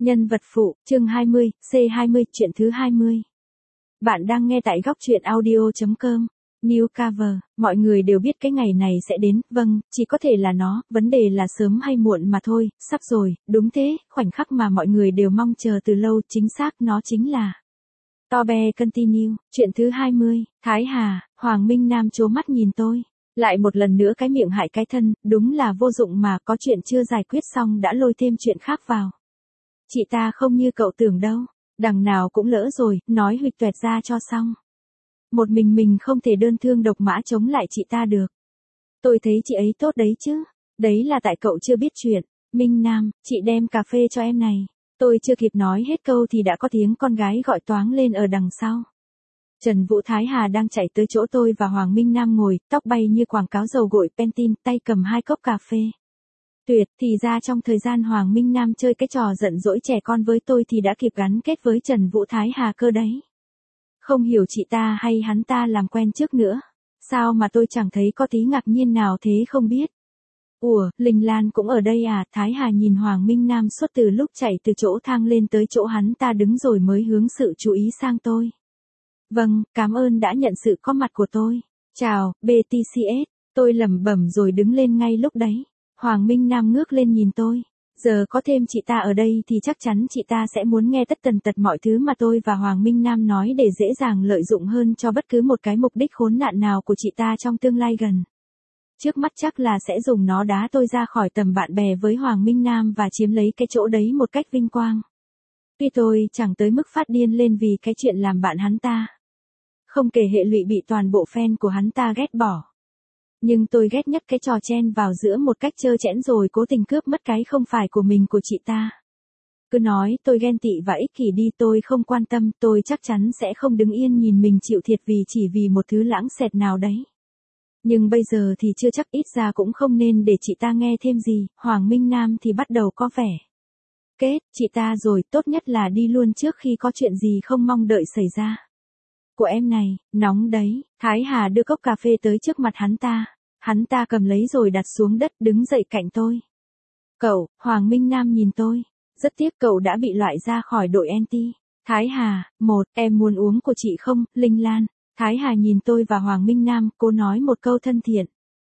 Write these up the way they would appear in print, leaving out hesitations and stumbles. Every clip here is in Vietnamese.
Nhân vật phụ, chương 20, C20, chuyện thứ 20. Bạn đang nghe tại góc truyện audio.com. New cover, mọi người đều biết cái ngày này sẽ đến, vâng, chỉ có thể là nó, vấn đề là sớm hay muộn mà thôi, sắp rồi, đúng thế, khoảnh khắc mà mọi người đều mong chờ từ lâu, chính xác nó chính là. Tobe continue, chuyện thứ 20, Thái Hà, Hoàng Minh Nam trố mắt nhìn tôi. Lại một lần nữa cái miệng hại cái thân, đúng là vô dụng mà có chuyện chưa giải quyết xong đã lôi thêm chuyện khác vào. Chị ta không như cậu tưởng đâu, đằng nào cũng lỡ rồi, nói huỵch toẹt ra cho xong. Một mình không thể đơn thương độc mã chống lại chị ta được. Tôi thấy chị ấy tốt đấy chứ, đấy là tại cậu chưa biết chuyện. Minh Nam, chị đem cà phê cho em này. Tôi chưa kịp nói hết câu thì đã có tiếng con gái gọi toáng lên ở đằng sau. Trần Vũ Thái Hà đang chạy tới chỗ tôi và Hoàng Minh Nam ngồi, tóc bay như quảng cáo dầu gội Pantene, tay cầm 2 cốc cà phê. Tuyệt, thì ra trong thời gian Hoàng Minh Nam chơi cái trò giận dỗi trẻ con với tôi thì đã kịp gắn kết với Trần Vũ Thái Hà cơ đấy. Không hiểu chị ta hay hắn ta làm quen trước nữa. Sao mà tôi chẳng thấy có tí ngạc nhiên nào thế không biết. Ủa, Linh Lan cũng ở đây à? Thái Hà nhìn Hoàng Minh Nam suốt từ lúc chạy từ chỗ thang lên tới chỗ hắn ta đứng rồi mới hướng sự chú ý sang tôi. Vâng, cảm ơn đã nhận sự có mặt của tôi. Chào, BTCS. Tôi lẩm bẩm rồi đứng lên ngay lúc đấy. Hoàng Minh Nam ngước lên nhìn tôi. Giờ có thêm chị ta ở đây thì chắc chắn chị ta sẽ muốn nghe tất tần tật mọi thứ mà tôi và Hoàng Minh Nam nói để dễ dàng lợi dụng hơn cho bất cứ một cái mục đích khốn nạn nào của chị ta trong tương lai gần. Trước mắt chắc là sẽ dùng nó đá tôi ra khỏi tầm bạn bè với Hoàng Minh Nam và chiếm lấy cái chỗ đấy một cách vinh quang. Tuy tôi chẳng tới mức phát điên lên vì cái chuyện làm bạn hắn ta. Không kể hệ lụy bị toàn bộ fan của hắn ta ghét bỏ. Nhưng tôi ghét nhất cái trò chen vào giữa một cách trơ trẽn rồi cố tình cướp mất cái không phải của mình của chị ta. Cứ nói tôi ghen tị và ích kỷ đi, tôi không quan tâm, tôi chắc chắn sẽ không đứng yên nhìn mình chịu thiệt chỉ vì một thứ lãng xẹt nào đấy. Nhưng bây giờ thì chưa chắc, ít ra cũng không nên để chị ta nghe thêm gì. Hoàng Minh Nam thì bắt đầu có vẻ kết chị ta rồi, tốt nhất là đi luôn trước khi có chuyện gì không mong đợi xảy ra. Của em này, nóng đấy. Thái Hà đưa cốc cà phê tới trước mặt hắn ta. Hắn ta cầm lấy rồi đặt xuống đất, đứng dậy cạnh tôi. Cậu, Hoàng Minh Nam nhìn tôi. Rất tiếc cậu đã bị loại ra khỏi đội anti. Thái Hà, em muốn uống của chị không, Linh Lan. Thái Hà nhìn tôi và Hoàng Minh Nam, cô nói một câu thân thiện.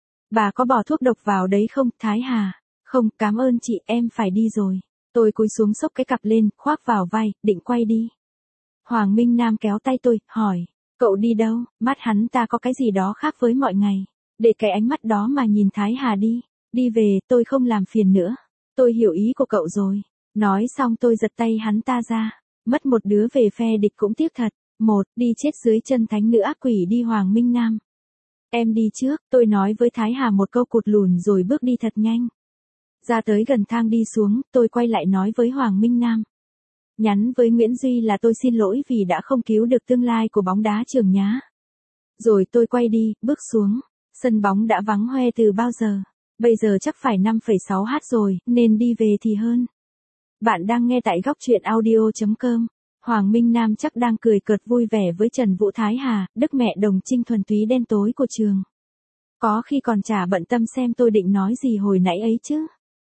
Bà có bỏ thuốc độc vào đấy không, Thái Hà? Không, cảm ơn chị, em phải đi rồi. Tôi cúi xuống xốc cái cặp lên, khoác vào vai, định quay đi. Hoàng Minh Nam kéo tay tôi, hỏi, cậu đi đâu? Mắt hắn ta có cái gì đó khác với mọi ngày. Để cái ánh mắt đó mà nhìn Thái Hà đi. Đi về, tôi không làm phiền nữa. Tôi hiểu ý của cậu rồi. Nói xong tôi giật tay hắn ta ra. Mất một đứa về phe địch cũng tiếc thật. Đi chết dưới chân thánh nữ ác quỷ đi Hoàng Minh Nam. Em đi trước, tôi nói với Thái Hà một câu cụt lùn rồi bước đi thật nhanh. Ra tới gần thang đi xuống, tôi quay lại nói với Hoàng Minh Nam. Nhắn với Nguyễn Duy là tôi xin lỗi vì đã không cứu được tương lai của bóng đá trường nhá. Rồi tôi quay đi, bước xuống. Sân bóng đã vắng hoe từ bao giờ. Bây giờ chắc phải 5,6h rồi, nên đi về thì hơn. Bạn đang nghe tại góc truyện audio.com. Hoàng Minh Nam chắc đang cười cợt vui vẻ với Trần Vũ Thái Hà, đức mẹ đồng trinh thuần túy đen tối của trường. Có khi còn chả bận tâm xem tôi định nói gì hồi nãy ấy chứ.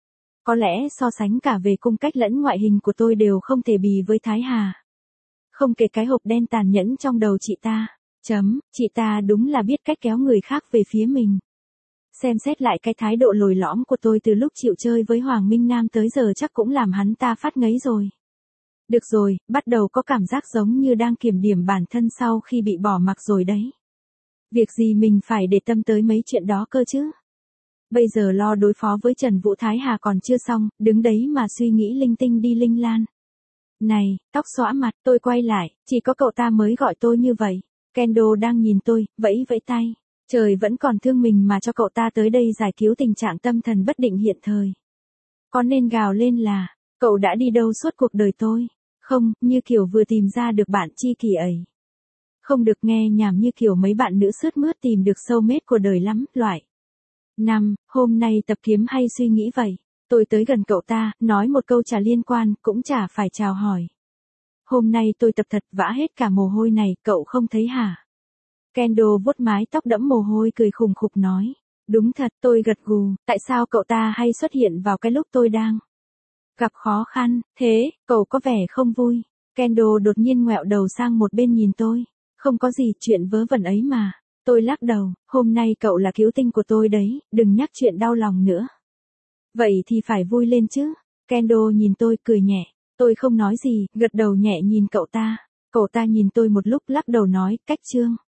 Có lẽ so sánh cả về cung cách lẫn ngoại hình của tôi đều không thể bì với Thái Hà. Không kể cái hộp đen tàn nhẫn trong đầu chị ta. Chị ta đúng là biết cách kéo người khác về phía mình. Xem xét lại cái thái độ lồi lõm của tôi từ lúc chịu chơi với Hoàng Minh Nam tới giờ chắc cũng làm hắn ta phát ngấy rồi. Được rồi, bắt đầu có cảm giác giống như đang kiểm điểm bản thân sau khi bị bỏ mặc rồi đấy. Việc gì mình phải để tâm tới mấy chuyện đó cơ chứ. Bây giờ lo đối phó với Trần Vũ Thái Hà còn chưa xong, đứng đấy mà suy nghĩ linh tinh đi Linh Lan. Này, tóc xõa mặt, tôi quay lại, chỉ có cậu ta mới gọi tôi như vậy. Kendall đang nhìn tôi, vẫy vẫy tay. Trời vẫn còn thương mình mà cho cậu ta tới đây giải cứu tình trạng tâm thần bất định hiện thời. Có nên gào lên là, cậu đã đi đâu suốt cuộc đời tôi? Không, như kiểu vừa tìm ra được bạn tri kỷ ấy. Không được nghe nhảm như kiểu mấy bạn nữ sướt mướt tìm được soulmate của đời lắm, loại. Hôm nay tập kiếm hay suy nghĩ vậy. Tôi tới gần cậu ta, nói một câu chả liên quan, cũng chả phải chào hỏi. Hôm nay tôi tập thật vã hết cả mồ hôi này, cậu không thấy hả? Kendall vuốt mái tóc đẫm mồ hôi cười khùng khục nói. Đúng thật, tôi gật gù, tại sao cậu ta hay xuất hiện vào cái lúc tôi đang Gặp khó khăn, thế, cậu có vẻ không vui. Kendall đột nhiên ngoẹo đầu sang một bên nhìn tôi. Không có gì, chuyện vớ vẩn ấy mà. Tôi lắc đầu, hôm nay cậu là cứu tinh của tôi đấy, đừng nhắc chuyện đau lòng nữa. Vậy thì phải vui lên chứ. Kendall nhìn tôi cười nhẹ. Tôi không nói gì, gật đầu nhẹ nhìn cậu ta. Cậu ta nhìn tôi một lúc lắc đầu nói, cách chương.